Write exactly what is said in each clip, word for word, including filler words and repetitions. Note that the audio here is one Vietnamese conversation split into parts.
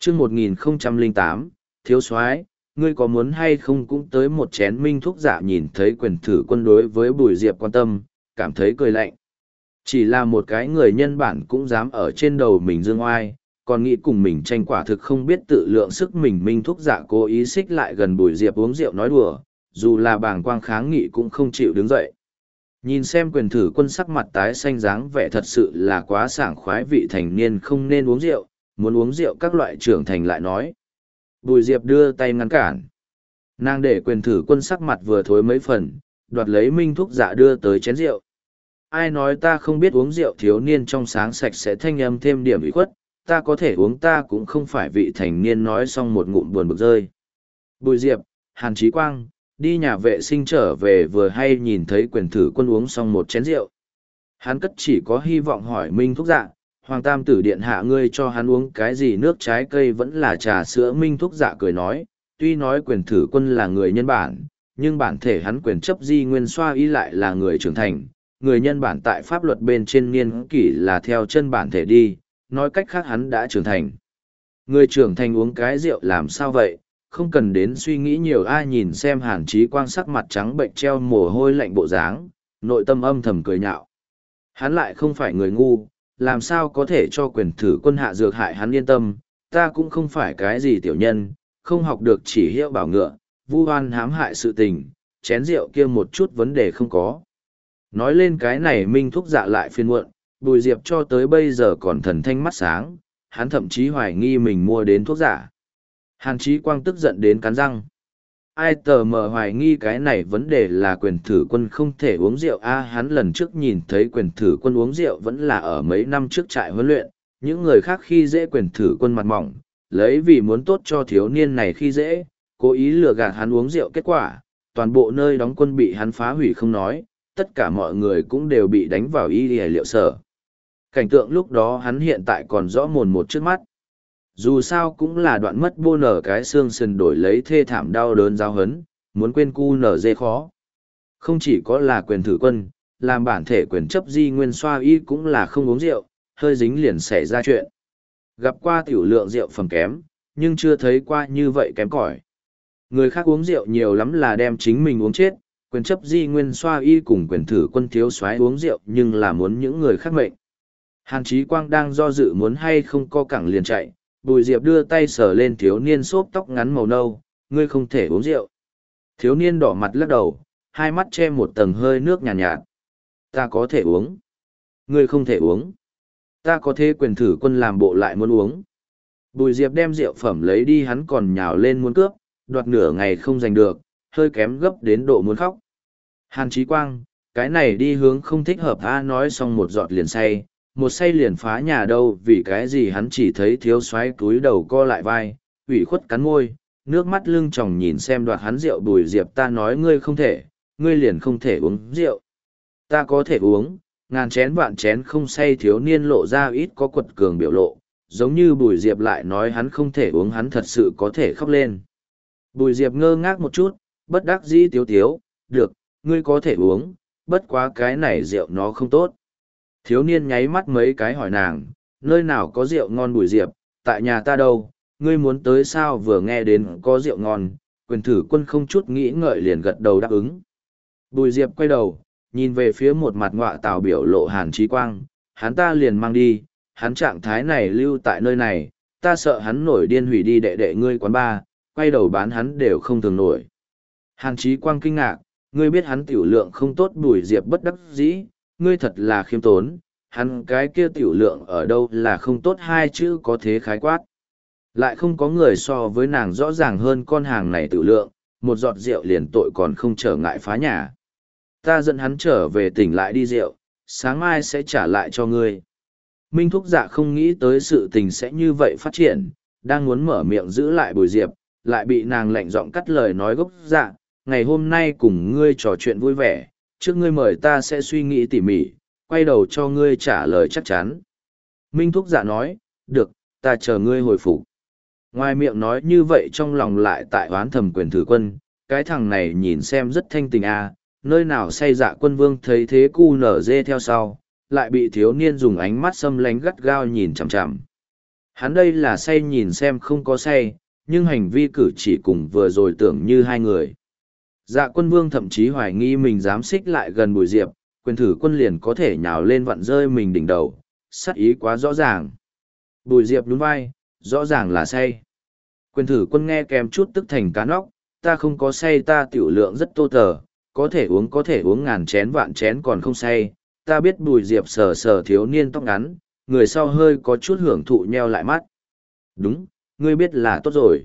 chương một nghìn không trăm lẻ tám, thiếu soái ngươi có muốn hay không cũng tới một chén. Minh Thúc Dạ nhìn thấy quyền thử quân đối với Bùi Diệp quan tâm, cảm thấy cười lạnh. Chỉ là một cái người nhân bản cũng dám ở trên đầu mình dương oai, còn nghĩ cùng mình tranh, quả thực không biết tự lượng sức mình. Minh Thúc Dạ cố ý xích lại gần Bùi Diệp uống rượu nói đùa, dù là bàng quang kháng nghị cũng không chịu đứng dậy. Nhìn xem quyền thử quân sắc mặt tái xanh dáng vẻ thật sự là quá sảng khoái, vị thành niên không nên uống rượu, muốn uống rượu các loại trưởng thành lại nói. Bùi Diệp đưa tay ngăn cản. Nàng để quyền thử quân sắc mặt vừa thối mấy phần, đoạt lấy Minh Thúc Dạ đưa tới chén rượu. Ai nói ta không biết uống rượu? Thiếu niên trong sáng sạch sẽ thanh âm thêm điểm ủy khuất, ta có thể uống, ta cũng không phải vị thành niên. Nói xong một ngụm buồn bực rơi. Bùi Diệp, Hàn Chí Quang, đi nhà vệ sinh trở về vừa hay nhìn thấy quyền thử quân uống xong một chén rượu. Hắn cất chỉ có hy vọng hỏi Minh Thúc Dạ, Hoàng Tam Tử điện hạ ngươi cho hắn uống cái gì, nước trái cây vẫn là trà sữa? Minh Thúc Dạ cười nói, tuy nói quyền thử quân là người nhân bản, nhưng bản thể hắn quyền chấp di nguyên xoa y lại là người trưởng thành. Người nhân bản tại pháp luật bên trên niên kỷ là theo chân bản thể đi, nói cách khác hắn đã trưởng thành. Người trưởng thành uống cái rượu làm sao vậy, không cần đến suy nghĩ nhiều. Ai nhìn xem Hàn Chí Quang sắc mặt trắng bệnh treo mồ hôi lạnh bộ dáng, nội tâm âm thầm cười nhạo. Hắn lại không phải người ngu, làm sao có thể cho quyền thử quân hạ dược hại hắn? Yên tâm, ta cũng không phải cái gì tiểu nhân, không học được chỉ hiệu bảo ngựa, vu oan hãm hại sự tình, chén rượu kia một chút vấn đề không có. Nói lên cái này Minh Thúc Dạ lại phiền muộn, Bùi Diệp cho tới bây giờ còn thần thanh mắt sáng, hắn thậm chí hoài nghi mình mua đến thuốc giả. Hàn Chí Quang tức giận đến cắn răng. Ai tờ mờ hoài nghi cái này vấn đề là quyền thử quân không thể uống rượu a? Hắn lần trước nhìn thấy quyền thử quân uống rượu vẫn là ở mấy năm trước trại huấn luyện, những người khác khi dễ quyền thử quân mặt mỏng, lấy vì muốn tốt cho thiếu niên này khi dễ, cố ý lừa gạt hắn uống rượu, kết quả, toàn bộ nơi đóng quân bị hắn phá hủy không nói, tất cả mọi người cũng đều bị đánh vào y liệu sở. Cảnh tượng lúc đó hắn hiện tại còn rõ mồn một trước mắt. Dù sao cũng là đoạn mất bô nở cái xương sườn đổi lấy thê thảm đau đớn giao hấn, muốn quên cu nở dê khó. Không chỉ có là quyền thử quân, làm bản thể quyền chấp di nguyên xoa y cũng là không uống rượu, hơi dính liền xảy ra chuyện. Gặp qua tiểu lượng rượu phẩm kém, nhưng chưa thấy qua như vậy kém cỏi. Người khác uống rượu nhiều lắm là đem chính mình uống chết, quyền chấp di nguyên xoa y cùng quyền thử quân thiếu soái uống rượu nhưng là muốn những người khác mệnh. Hàn Chí Quang đang do dự muốn hay không co cẳng liền chạy, Bùi Diệp đưa tay sờ lên thiếu niên xốp tóc ngắn màu nâu, ngươi không thể uống rượu. Thiếu niên đỏ mặt lắc đầu, hai mắt che một tầng hơi nước nhàn nhạt, nhạt. Ta có thể uống. Ngươi không thể uống. Ta có thể. Quyền thử quân làm bộ lại muốn uống. Bùi Diệp đem rượu phẩm lấy đi, hắn còn nhào lên muốn cướp, đoạt nửa ngày không giành được, hơi kém gấp đến độ muốn khóc. Hàn Chí Quang, cái này đi hướng không thích hợp a? Nói xong một giọt liền say, một say liền phá nhà đâu, vì cái gì? Hắn chỉ thấy thiếu soái cúi đầu co lại vai, ủy khuất cắn môi, nước mắt lưng tròng nhìn xem đoạt hắn rượu. Bùi Diệp, ta nói ngươi không thể, ngươi liền không thể uống rượu. Ta có thể uống, ngàn chén vạn chén không say. Thiếu niên lộ ra ít có quật cường biểu lộ, giống như Bùi Diệp lại nói hắn không thể uống hắn thật sự có thể khóc lên. Bùi Diệp ngơ ngác một chút, bất đắc dĩ tiếu tiếu, được, ngươi có thể uống, bất quá cái này rượu nó không tốt. Thiếu niên nháy mắt mấy cái hỏi nàng, nơi nào có rượu ngon? Bùi Diệp, tại nhà ta đâu, ngươi muốn tới sao? Vừa nghe đến có rượu ngon, quyền thử quân không chút nghĩ ngợi liền gật đầu đáp ứng. Bùi Diệp quay đầu, nhìn về phía một mặt ngọa tào biểu lộ Hàn Chí Quang, hắn ta liền mang đi, hắn trạng thái này lưu tại nơi này, ta sợ hắn nổi điên hủy đi đệ đệ ngươi quán ba, quay đầu bán hắn đều không thường nổi. Hàn Chí Quang kinh ngạc, ngươi biết hắn tiểu lượng không tốt? Bùi Diệp bất đắc dĩ, ngươi thật là khiêm tốn, hắn cái kia tiểu lượng ở đâu là không tốt, hai chữ có thế khái quát. Lại không có người so với nàng rõ ràng hơn con hàng này tiểu lượng, một giọt rượu liền tội còn không trở ngại phá nhà. Ta dẫn hắn trở về tỉnh lại đi rượu, sáng mai sẽ trả lại cho ngươi. Minh Thúc Dạ không nghĩ tới sự tình sẽ như vậy phát triển, đang muốn mở miệng giữ lại Bùi Diệp, lại bị nàng lạnh giọng cắt lời nói gốc dạ, ngày hôm nay cùng ngươi trò chuyện vui vẻ, trước ngươi mời ta sẽ suy nghĩ tỉ mỉ, quay đầu cho ngươi trả lời chắc chắn. Minh Thúc Dạ nói, được, ta chờ ngươi hồi phục. Ngoài miệng nói như vậy trong lòng lại tại oán thầm quyền thử quân, cái thằng này nhìn xem rất thanh tình à, nơi nào say dạ. Quân vương thấy thế cu nở dê theo sau, lại bị thiếu niên dùng ánh mắt xâm lánh gắt gao nhìn chằm chằm. Hắn đây là say nhìn xem không có say, nhưng hành vi cử chỉ cùng vừa rồi tưởng như hai người. Dạ quân vương thậm chí hoài nghi mình dám xích lại gần Bùi Diệp, quyền thử quân liền có thể nhào lên vặn rơi mình đỉnh đầu, sắc ý quá rõ ràng. Bùi Diệp nhún vai, rõ ràng là say. Quyền thử quân nghe kèm chút tức thành cá nóc, ta không có say, ta tiểu lượng rất tô tờ, có thể uống có thể uống ngàn chén vạn chén còn không say. Ta biết Bùi Diệp sờ sờ thiếu niên tóc ngắn, người sau hơi có chút hưởng thụ nheo lại mắt. Đúng, ngươi biết là tốt rồi.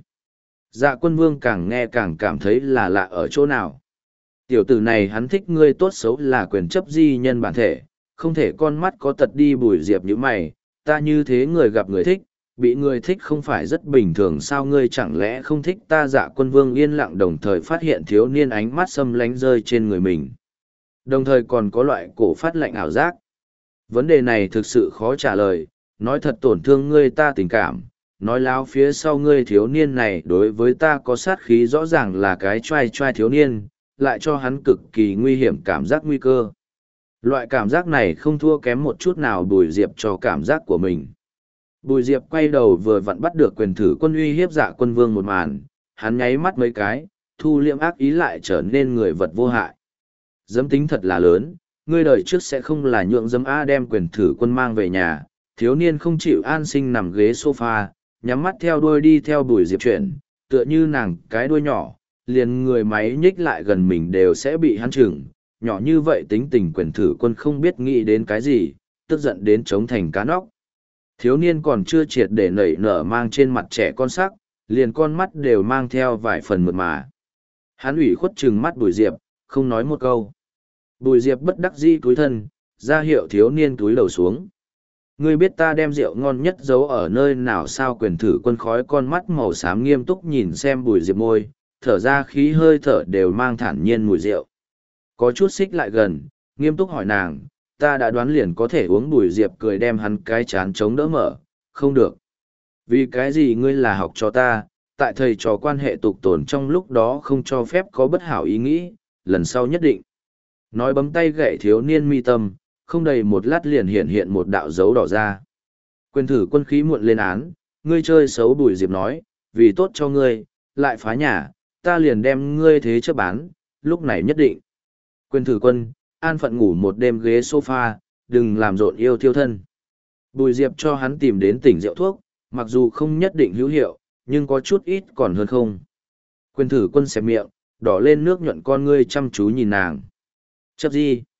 Dạ quân vương càng nghe càng cảm thấy là lạ ở chỗ nào. Tiểu tử này hắn thích ngươi tốt xấu là quyền chấp di nhân bản thể, không thể con mắt có tật đi. Bùi Diệp như mày, ta như thế người gặp người thích, bị người thích không phải rất bình thường sao, ngươi chẳng lẽ không thích ta? Dạ quân vương yên lặng, đồng thời phát hiện thiếu niên ánh mắt xâm lánh rơi trên người mình. Đồng thời còn có loại cổ phát lạnh ảo giác. Vấn đề này thực sự khó trả lời, nói thật tổn thương ngươi ta tình cảm, nói láo phía sau ngươi thiếu niên này đối với ta có sát khí, rõ ràng là cái trai trai thiếu niên, lại cho hắn cực kỳ nguy hiểm cảm giác nguy cơ. Loại cảm giác này không thua kém một chút nào Bùi Diệp cho cảm giác của mình. Bùi Diệp quay đầu vừa vặn bắt được quyền thử quân uy hiếp Dạ quân vương một màn, hắn nháy mắt mấy cái, thu liệm ác ý lại trở nên người vật vô hại. Dấm tính thật là lớn, ngươi đời trước sẽ không là nhượng dấm A đem quyền thử quân mang về nhà. Thiếu niên không chịu an sinh nằm ghế sofa, nhắm mắt theo đuôi đi theo Bùi Diệp chuyển, tựa như nàng cái đuôi nhỏ, liền người máy nhích lại gần mình đều sẽ bị hắn chừng. Nhỏ như vậy tính tình quyền thử quân không biết nghĩ đến cái gì, tức giận đến chống thành cá nóc. Thiếu niên còn chưa triệt để nảy nở mang trên mặt trẻ con sắc, liền con mắt đều mang theo vài phần mượt mà. Hắn ủy khuất trừng mắt Bùi Diệp, không nói một câu. Bùi Diệp bất đắc dĩ cúi thân, ra hiệu thiếu niên túi đầu xuống. Ngươi biết ta đem rượu ngon nhất giấu ở nơi nào sao? Quyền thử quân khói con mắt màu xám nghiêm túc nhìn xem Bùi Diệp, môi, thở ra khí hơi thở đều mang thản nhiên mùi rượu. Có chút xích lại gần, nghiêm túc hỏi nàng, ta đã đoán liền có thể uống. Bùi Diệp cười đem hắn cái chán chống đỡ mở, không được. Vì cái gì? Ngươi là học cho ta, tại thầy trò quan hệ tục tồn trong lúc đó không cho phép có bất hảo ý nghĩ, lần sau nhất định. Nói bấm tay gậy thiếu niên mi tâm, không đầy một lát liền hiện hiện một đạo dấu đỏ ra. Quyền thử quân khí muộn lên án, ngươi chơi xấu. Bùi Diệp nói, vì tốt cho ngươi, lại phá nhà, ta liền đem ngươi thế chấp bán, lúc này nhất định. Quyền thử quân, an phận ngủ một đêm ghế sofa, đừng làm rộn yêu thiêu thân. Bùi Diệp cho hắn tìm đến tỉnh rượu thuốc, mặc dù không nhất định hữu hiệu, nhưng có chút ít còn hơn không. Quyền thử quân xẹp miệng, đỏ lên nước nhuận con ngươi chăm chú nhìn nàng. Chấp gì?